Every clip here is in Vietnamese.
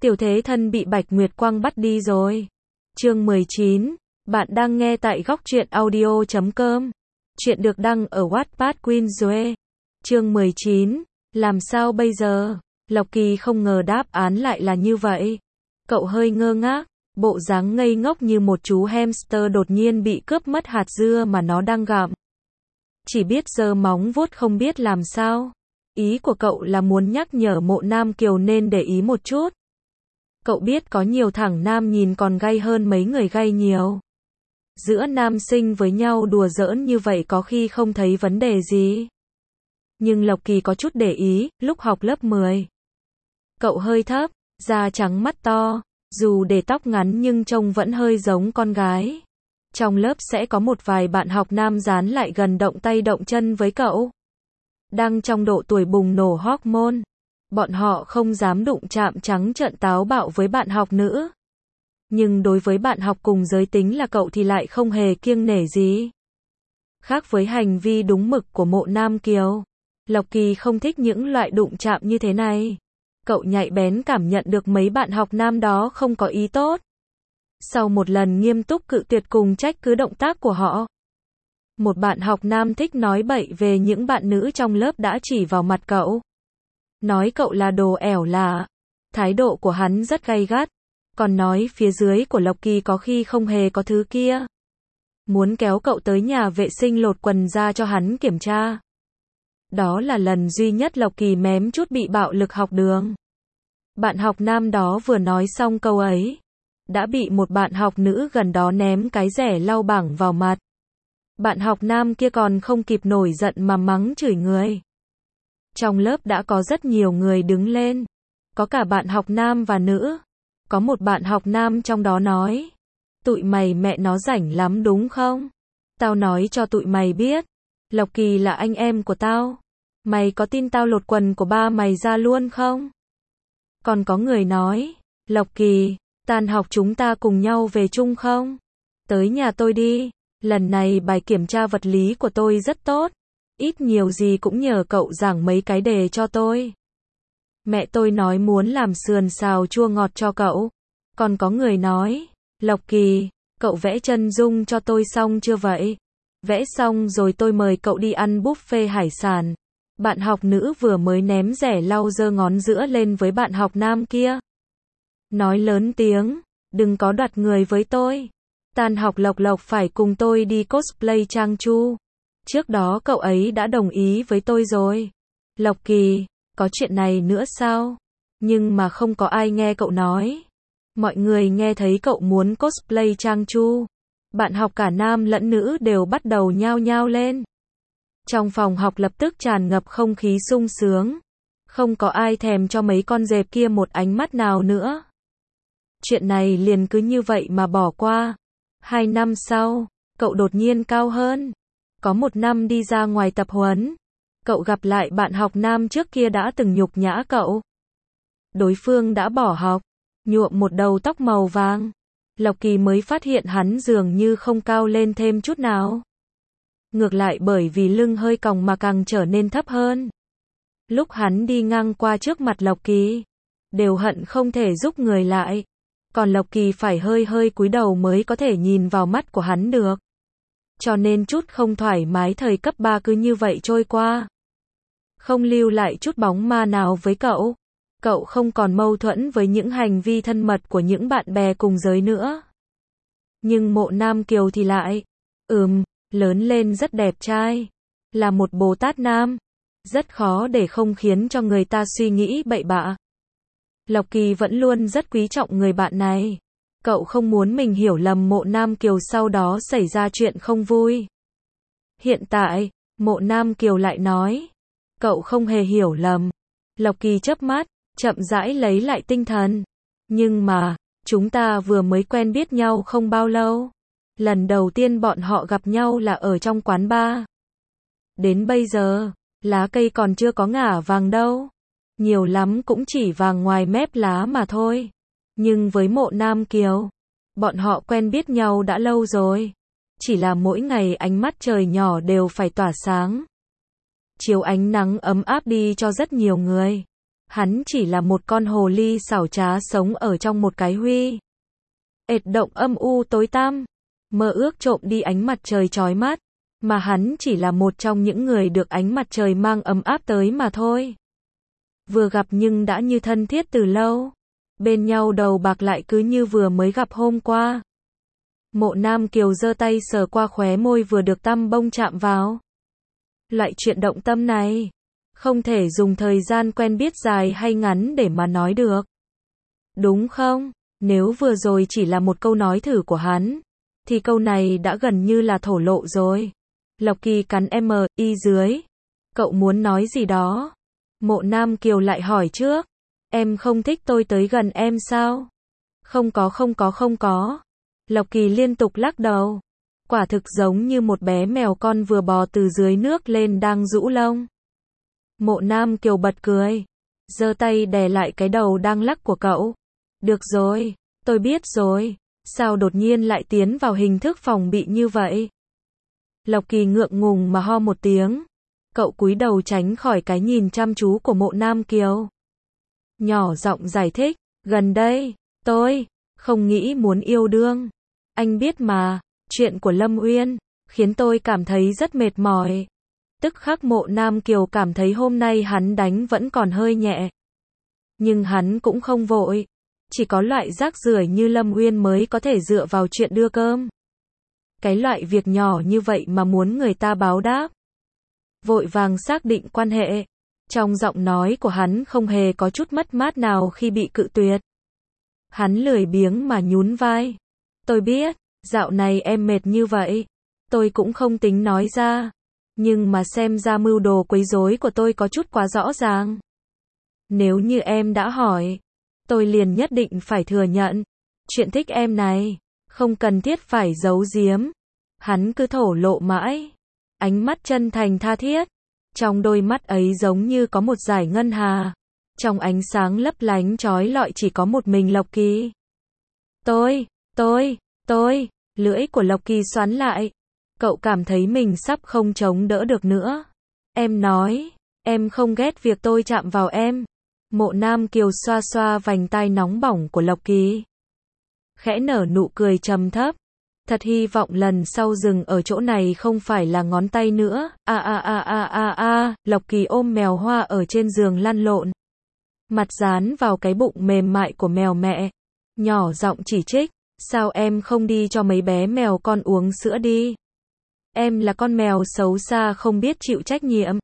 Tiểu Thế Thân bị Bạch Nguyệt Quang bắt đi rồi. Chương 19. Bạn đang nghe tại góc truyện audio.com. Chuyện được đăng ở Wattpad Queen Zoe. Chương 19. Làm sao bây giờ? Lộc Kỳ không ngờ đáp án lại là như vậy. Cậu hơi ngơ ngác, bộ dáng ngây ngốc như một chú hamster đột nhiên bị cướp mất hạt dưa mà nó đang gặm. Chỉ biết giơ móng vuốt không biết làm sao. Ý của cậu là muốn nhắc nhở Mộ Nam Kiều nên để ý một chút. Cậu biết có nhiều thằng nam nhìn còn gay hơn mấy người gay nhiều. Giữa nam sinh với nhau đùa giỡn như vậy có khi không thấy vấn đề gì. Nhưng Lộc Kỳ có chút để ý, lúc học lớp 10. Cậu hơi thấp, da trắng mắt to, dù để tóc ngắn nhưng trông vẫn hơi giống con gái. Trong lớp sẽ có một vài bạn học nam dán lại gần động tay động chân với cậu. Đang trong độ tuổi bùng nổ hormone. Bọn họ không dám đụng chạm trắng trợn táo bạo với bạn học nữ. Nhưng đối với bạn học cùng giới tính là cậu thì lại không hề kiêng nể gì. Khác với hành vi đúng mực của Mộ Nam Kiều, Lộc Kỳ không thích những loại đụng chạm như thế này. Cậu nhạy bén cảm nhận được mấy bạn học nam đó không có ý tốt. Sau một lần nghiêm túc cự tuyệt cùng trách cứ động tác của họ, một bạn học nam thích nói bậy về những bạn nữ trong lớp đã chỉ vào mặt cậu. Nói cậu là đồ ẻo lả. Thái độ của hắn rất gay gắt. Còn nói phía dưới của Lộc Kỳ có khi không hề có thứ kia. Muốn kéo cậu tới nhà vệ sinh lột quần ra cho hắn kiểm tra. Đó là lần duy nhất Lộc Kỳ mém chút bị bạo lực học đường. Bạn học nam đó vừa nói xong câu ấy, đã bị một bạn học nữ gần đó ném cái rẻ lau bảng vào mặt. Bạn học nam kia còn không kịp nổi giận mà mắng chửi người. Trong lớp đã có rất nhiều người đứng lên. Có cả bạn học nam và nữ. Có một bạn học nam trong đó nói: tụi mày mẹ nó rảnh lắm đúng không? Tao nói cho tụi mày biết. Lộc Kỳ là anh em của tao. Mày có tin tao lột quần của ba mày ra luôn không? Còn có người nói: Lộc Kỳ, tan học chúng ta cùng nhau về chung không? Tới nhà tôi đi. Lần này bài kiểm tra vật lý của tôi rất tốt. Ít nhiều gì cũng nhờ cậu giảng mấy cái đề cho tôi. Mẹ tôi nói muốn làm sườn xào chua ngọt cho cậu. Còn có người nói: Lộc Kỳ, cậu vẽ chân dung cho tôi xong chưa vậy? Vẽ xong rồi tôi mời cậu đi ăn buffet hải sản. Bạn học nữ vừa mới ném rẻ lau giơ ngón giữa lên với bạn học nam kia. Nói lớn tiếng: đừng có đoạt người với tôi. Tan học Lộc Lộc phải cùng tôi đi cosplay Trang Chu. Trước đó cậu ấy đã đồng ý với tôi rồi. Lộc Kỳ, có chuyện này nữa sao? Nhưng mà không có ai nghe cậu nói. Mọi người nghe thấy cậu muốn cosplay Trang Chu. Bạn học cả nam lẫn nữ đều bắt đầu nhao nhao lên. Trong phòng học lập tức tràn ngập không khí sung sướng. Không có ai thèm cho mấy con dẹp kia một ánh mắt nào nữa. Chuyện này liền cứ như vậy mà bỏ qua. 2 năm sau, cậu đột nhiên cao hơn. Có một năm đi ra ngoài tập huấn, cậu gặp lại bạn học nam trước kia đã từng nhục nhã cậu. Đối phương đã bỏ học, nhuộm một đầu tóc màu vàng. Lộc Kỳ mới phát hiện hắn dường như không cao lên thêm chút nào. Ngược lại bởi vì lưng hơi còng mà càng trở nên thấp hơn. Lúc hắn đi ngang qua trước mặt Lộc Kỳ, đều hận không thể giúp người lại. Còn Lộc Kỳ phải hơi hơi cúi đầu mới có thể nhìn vào mắt của hắn được. Cho nên chút không thoải mái thời cấp 3 cứ như vậy trôi qua. Không lưu lại chút bóng ma nào với cậu. Cậu không còn mâu thuẫn với những hành vi thân mật của những bạn bè cùng giới nữa. Nhưng Mộ Nam Kiều thì lại, lớn lên rất đẹp trai. Là một Bồ Tát Nam. Rất khó để không khiến cho người ta suy nghĩ bậy bạ. Lộc Kỳ vẫn luôn rất quý trọng người bạn này. Cậu không muốn mình hiểu lầm Mộ Nam Kiều sau đó xảy ra chuyện không vui. Hiện tại, Mộ Nam Kiều lại nói: cậu không hề hiểu lầm. Lộc Kỳ chớp mắt, chậm rãi lấy lại tinh thần. Nhưng mà, chúng ta vừa mới quen biết nhau không bao lâu. Lần đầu tiên bọn họ gặp nhau là ở trong quán bar. Đến bây giờ, lá cây còn chưa có ngả vàng đâu. Nhiều lắm cũng chỉ vàng ngoài mép lá mà thôi. Nhưng với Mộ Nam Kiều, bọn họ quen biết nhau đã lâu rồi. Chỉ là mỗi ngày ánh mắt trời nhỏ đều phải tỏa sáng. Chiếu ánh nắng ấm áp đi cho rất nhiều người. Hắn chỉ là một con hồ ly xảo trá sống ở trong một cái huy ệt động âm u tối tăm, mơ ước trộm đi ánh mặt trời chói mắt, mà hắn chỉ là một trong những người được ánh mặt trời mang ấm áp tới mà thôi. Vừa gặp nhưng đã như thân thiết từ lâu, bên nhau đầu bạc lại cứ như vừa mới gặp hôm qua. Mộ Nam Kiều giơ tay sờ qua khóe môi vừa được tăm bông chạm vào. Loại chuyện động tâm này, không thể dùng thời gian quen biết dài hay ngắn để mà nói được. Đúng không? Nếu vừa rồi chỉ là một câu nói thử của hắn, thì câu này đã gần như là thổ lộ rồi. Lộc Kỳ cắn mi dưới. Cậu muốn nói gì đó? Mộ Nam Kiều lại hỏi trước. Em không thích tôi tới gần em sao? Không có. Lộc Kỳ liên tục lắc đầu. Quả thực giống như một bé mèo con vừa bò từ dưới nước lên đang rũ lông. Mộ Nam Kiều bật cười, giơ tay đè lại cái đầu đang lắc của cậu. Được rồi, tôi biết rồi. Sao đột nhiên lại tiến vào hình thức phòng bị như vậy? Lộc Kỳ ngượng ngùng mà ho một tiếng. Cậu cúi đầu tránh khỏi cái nhìn chăm chú của Mộ Nam Kiều. Nhỏ giọng giải thích, gần đây, tôi không nghĩ muốn yêu đương. Anh biết mà, chuyện của Lâm Uyên khiến tôi cảm thấy rất mệt mỏi. Tức khắc Mộ Nam Kiều cảm thấy hôm nay hắn đánh vẫn còn hơi nhẹ. Nhưng hắn cũng không vội. Chỉ có loại rác rưởi như Lâm Uyên mới có thể dựa vào chuyện đưa cơm. Cái loại việc nhỏ như vậy mà muốn người ta báo đáp. Vội vàng xác định quan hệ. Trong giọng nói của hắn không hề có chút mất mát nào khi bị cự tuyệt. Hắn lười biếng mà nhún vai. Tôi biết, dạo này em mệt như vậy. Tôi cũng không tính nói ra. Nhưng mà xem ra mưu đồ quấy rối của tôi có chút quá rõ ràng. Nếu như em đã hỏi, tôi liền nhất định phải thừa nhận. Chuyện thích em này, không cần thiết phải giấu giếm. Hắn cứ thổ lộ mãi. Ánh mắt chân thành tha thiết. Trong đôi mắt ấy giống như có một dải ngân hà. Trong ánh sáng lấp lánh chói lọi chỉ có một mình Lộc Kỳ. Tôi, lưỡi của Lộc Kỳ xoắn lại. Cậu cảm thấy mình sắp không chống đỡ được nữa. Em nói, em không ghét việc tôi chạm vào em. Mộ Nam Kiều xoa xoa vành tai nóng bỏng của Lộc Kỳ. Khẽ nở nụ cười trầm thấp. Thật hy vọng lần sau dừng ở chỗ này không phải là ngón tay nữa. Lộc Kỳ ôm mèo hoa ở trên giường lăn lộn. Mặt dán vào cái bụng mềm mại của mèo mẹ. Nhỏ giọng chỉ trích. Sao em không đi cho mấy bé mèo con uống sữa đi? Em là con mèo xấu xa không biết chịu trách nhiệm.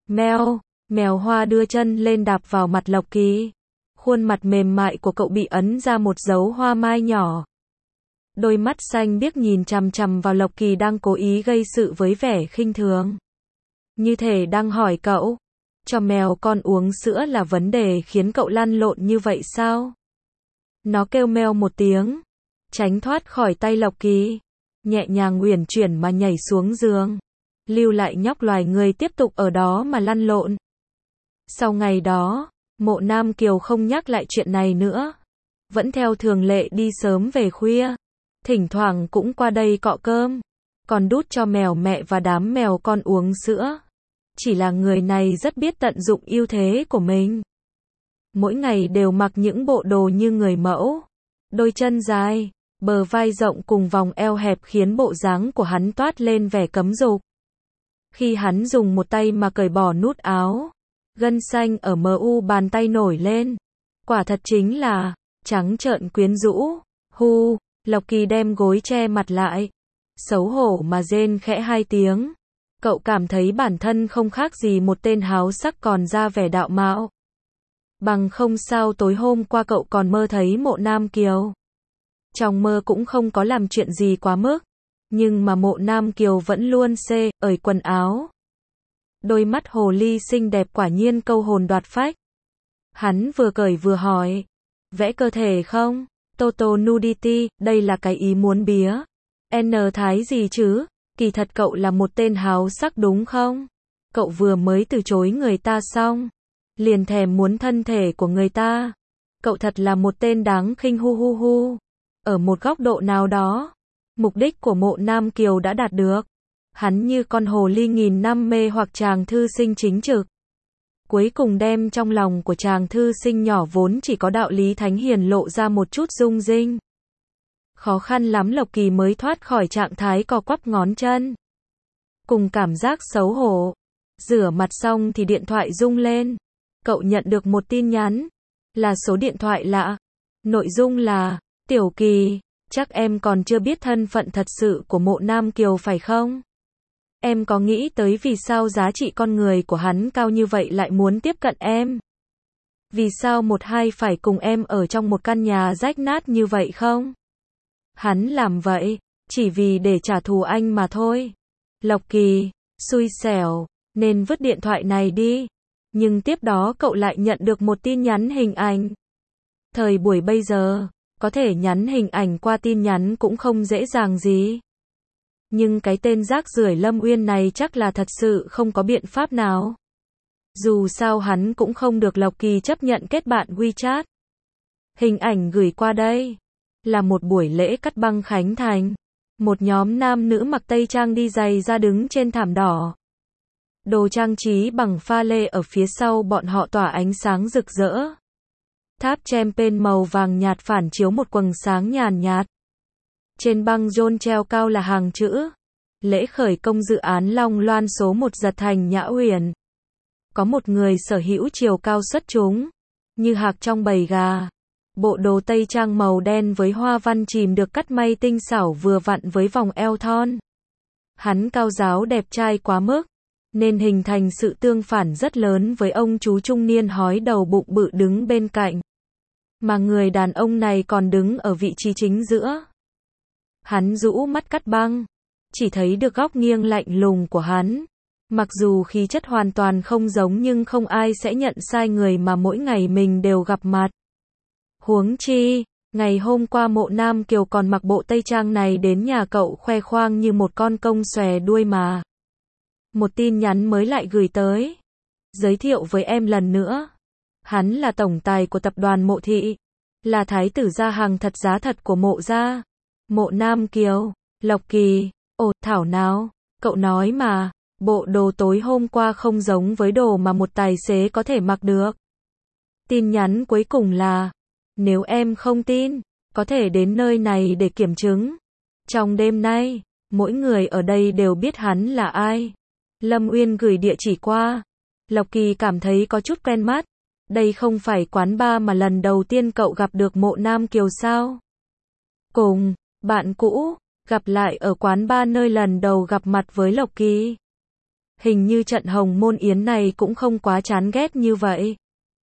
Mèo hoa đưa chân lên đạp vào mặt Lộc Kỳ. Khuôn mặt mềm mại của cậu bị ấn ra một dấu hoa mai nhỏ. Đôi mắt xanh biếc nhìn chằm chằm vào Lộc Kỳ đang cố ý gây sự với vẻ khinh thường. Như thể đang hỏi cậu, cho mèo con uống sữa là vấn đề khiến cậu lăn lộn như vậy sao? Nó kêu meo một tiếng, tránh thoát khỏi tay Lộc Kỳ, nhẹ nhàng uyển chuyển mà nhảy xuống giường, lưu lại nhóc loài người tiếp tục ở đó mà lăn lộn. Sau ngày đó, Mộ Nam Kiều không nhắc lại chuyện này nữa, vẫn theo thường lệ đi sớm về khuya, thỉnh thoảng cũng qua đây cọ cơm, còn đút cho mèo mẹ và đám mèo con uống sữa. Chỉ là người này rất biết tận dụng ưu thế của mình. Mỗi ngày đều mặc những bộ đồ như người mẫu, đôi chân dài, bờ vai rộng cùng vòng eo hẹp khiến bộ dáng của hắn toát lên vẻ cấm dục. Khi hắn dùng một tay mà cởi bỏ nút áo, gân xanh ở bàn tay nổi lên. Quả thật chính là trắng trợn quyến rũ. Lộc Kỳ đem gối che mặt lại, xấu hổ mà rên khẽ 2 tiếng. Cậu cảm thấy bản thân không khác gì một tên háo sắc còn ra vẻ đạo mạo. Bằng không sao tối hôm qua cậu còn mơ thấy Mộ Nam Kiều. Trong mơ cũng không có làm chuyện gì quá mức, nhưng mà Mộ Nam Kiều vẫn luôn ởi quần áo. Đôi mắt hồ ly xinh đẹp quả nhiên câu hồn đoạt phách. Hắn vừa cởi vừa hỏi, vẽ cơ thể không? Total nudity, đây là cái ý muốn bía. Thái gì chứ? Kỳ thật cậu là một tên háo sắc đúng không? Cậu vừa mới từ chối người ta xong, liền thèm muốn thân thể của người ta. Cậu thật là một tên đáng khinh Ở một góc độ nào đó, mục đích của Mộ Nam Kiều đã đạt được. Hắn như con hồ ly nghìn năm mê hoặc chàng thư sinh chính trực. cuối cùng đem trong lòng của chàng thư sinh nhỏ vốn chỉ có đạo lý thánh hiền lộ ra một chút rung rinh. Khó khăn lắm Lộc Kỳ mới thoát khỏi trạng thái co quắp ngón chân. Cùng cảm giác xấu hổ. Rửa mặt xong thì điện thoại rung lên. Cậu nhận được một tin nhắn. Là số điện thoại lạ. Nội dung là, Tiểu Kỳ, chắc em còn chưa biết thân phận thật sự của Mộ Nam Kiều phải không? Em có nghĩ tới vì sao giá trị con người của hắn cao như vậy lại muốn tiếp cận em? Vì sao một hai phải cùng em ở trong một căn nhà rách nát như vậy không? Hắn làm vậy, chỉ vì để trả thù anh mà thôi. Lộc Kỳ, xui xẻo, nên vứt điện thoại này đi. Nhưng tiếp đó cậu lại nhận được một tin nhắn hình ảnh. Thời buổi bây giờ, có thể nhắn hình ảnh qua tin nhắn cũng không dễ dàng gì. Nhưng cái tên rác rưởi Lâm Uyên này chắc là thật sự không có biện pháp nào. Dù sao hắn cũng không được Lộc Kỳ chấp nhận kết bạn WeChat. Hình ảnh gửi qua đây là một buổi lễ cắt băng khánh thành. Một nhóm nam nữ mặc tây trang đi giày ra đứng trên thảm đỏ. Đồ trang trí bằng pha lê ở phía sau bọn họ tỏa ánh sáng rực rỡ. Tháp champagne màu vàng nhạt phản chiếu một quầng sáng nhàn nhạt. Trên băng rôn treo cao là hàng chữ. Lễ khởi công dự án Long Loan số 1 Giật Thành Nhã Uyển. Có một người sở hữu chiều cao xuất chúng. Như hạc trong bầy gà. Bộ đồ tây trang màu đen với hoa văn chìm được cắt may tinh xảo vừa vặn với vòng eo thon. Hắn cao ráo đẹp trai quá mức, nên hình thành sự tương phản rất lớn với ông chú trung niên hói đầu bụng bự đứng bên cạnh. Mà người đàn ông này còn đứng ở vị trí chính giữa. Hắn rũ mắt cắt băng, chỉ thấy được góc nghiêng lạnh lùng của hắn. Mặc dù khí chất hoàn toàn không giống nhưng không ai sẽ nhận sai người mà mỗi ngày mình đều gặp mặt. Huống chi, ngày hôm qua Mộ Nam Kiều còn mặc bộ tây trang này đến nhà cậu khoe khoang như một con công xòe đuôi mà. Một tin nhắn mới lại gửi tới. Giới thiệu với em lần nữa. Hắn là tổng tài của tập đoàn Mộ Thị. Là thái tử gia hàng thật giá thật của Mộ gia. Mộ Nam Kiều, Lộc Kỳ, ồ thảo nào, cậu nói mà, bộ đồ tối hôm qua không giống với đồ mà một tài xế có thể mặc được. Tin nhắn cuối cùng là, nếu em không tin, có thể đến nơi này để kiểm chứng. Trong đêm nay, mỗi người ở đây đều biết hắn là ai. Lâm Uyên gửi địa chỉ qua. Lộc Kỳ cảm thấy có chút quen mắt. Đây không phải quán bar mà lần đầu tiên cậu gặp được Mộ Nam Kiều sao? Cùng, bạn cũ, gặp lại ở quán bar nơi lần đầu gặp mặt với Lộc Kỳ. Hình như trận Hồng Môn Yến này cũng không quá chán ghét như vậy.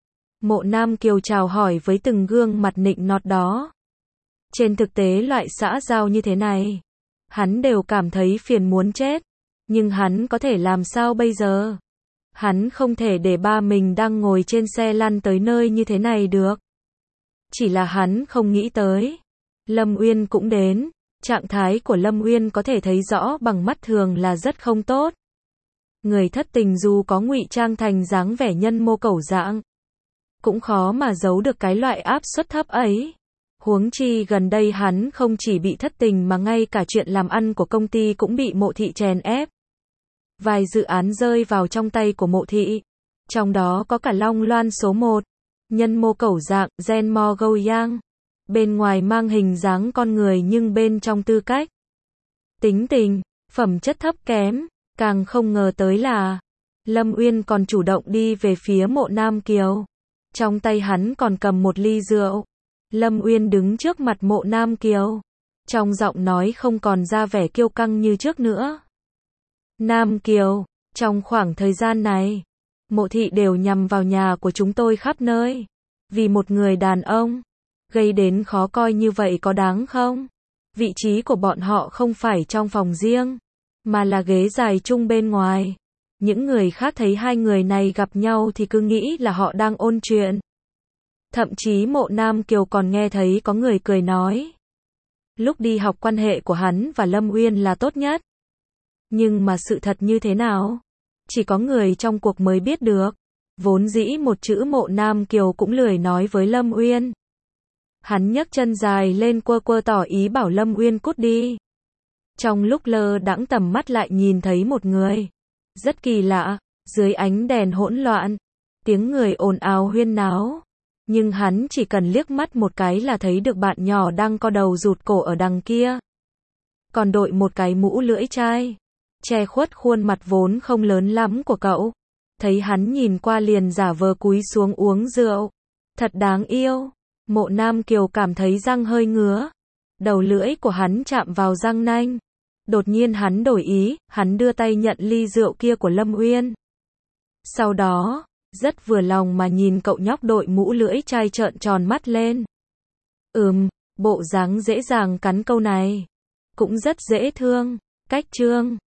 Mộ Nam Kiều chào hỏi với từng gương mặt nịnh nọt đó. Trên thực tế loại xã giao như thế này, hắn đều cảm thấy phiền muốn chết. Nhưng hắn có thể làm sao bây giờ? Hắn không thể để ba mình đang ngồi trên xe lăn tới nơi như thế này được. Chỉ là hắn không nghĩ tới. Lâm Uyên cũng đến. Trạng thái của Lâm Uyên có thể thấy rõ bằng mắt thường là rất không tốt. Người thất tình dù có ngụy trang thành dáng vẻ nhân mô cẩu dạng, cũng khó mà giấu được cái loại áp suất thấp ấy. Huống chi gần đây hắn không chỉ bị thất tình mà ngay cả chuyện làm ăn của công ty cũng bị Mộ Thị chèn ép. Vài dự án rơi vào trong tay của Mộ Thị. Trong đó có cả Long Loan số 1. Nhân mô cẩu dạng, Gen Mo Go Yang. Bên ngoài mang hình dáng con người nhưng bên trong tư cách, tính tình, phẩm chất thấp kém. Càng không ngờ tới là Lâm Uyên còn chủ động đi về phía Mộ Nam Kiều. Trong tay hắn còn cầm một ly rượu. Lâm Uyên đứng trước mặt Mộ Nam Kiều. Trong giọng nói không còn ra vẻ kiêu căng như trước nữa. Nam Kiều, trong khoảng thời gian này, Mộ Thị đều nhằm vào nhà của chúng tôi khắp nơi. Vì một người đàn ông, gây đến khó coi như vậy có đáng không? Vị trí của bọn họ không phải trong phòng riêng, mà là ghế dài chung bên ngoài. Những người khác thấy hai người này gặp nhau thì cứ nghĩ là họ đang ôn chuyện. Thậm chí Mộ Nam Kiều còn nghe thấy có người cười nói. Lúc đi học quan hệ của hắn và Lâm Uyên là tốt nhất. Nhưng mà sự thật như thế nào? Chỉ có người trong cuộc mới biết được. Vốn dĩ một chữ Mộ Nam Kiều cũng lười nói với Lâm Uyên. Hắn nhấc chân dài lên quơ quơ tỏ ý bảo Lâm Uyên cút đi. Trong lúc lơ đãng tầm mắt lại nhìn thấy một người. Rất kỳ lạ, dưới ánh đèn hỗn loạn. tiếng người ồn ào huyên náo. Nhưng hắn chỉ cần liếc mắt một cái là thấy được bạn nhỏ đang co đầu rụt cổ ở đằng kia. Còn đội một cái mũ lưỡi chai, che khuất khuôn mặt vốn không lớn lắm của cậu. Thấy hắn nhìn qua liền giả vờ cúi xuống uống rượu. Thật đáng yêu. Mộ Nam Kiều cảm thấy răng hơi ngứa. Đầu lưỡi của hắn chạm vào răng nanh. Đột nhiên hắn đổi ý, hắn đưa tay nhận ly rượu kia của Lâm Uyên. Sau đó, rất vừa lòng mà nhìn cậu nhóc đội mũ lưỡi chai trợn tròn mắt lên. Bộ dáng dễ dàng cắn câu này. Cũng rất dễ thương. Cách chương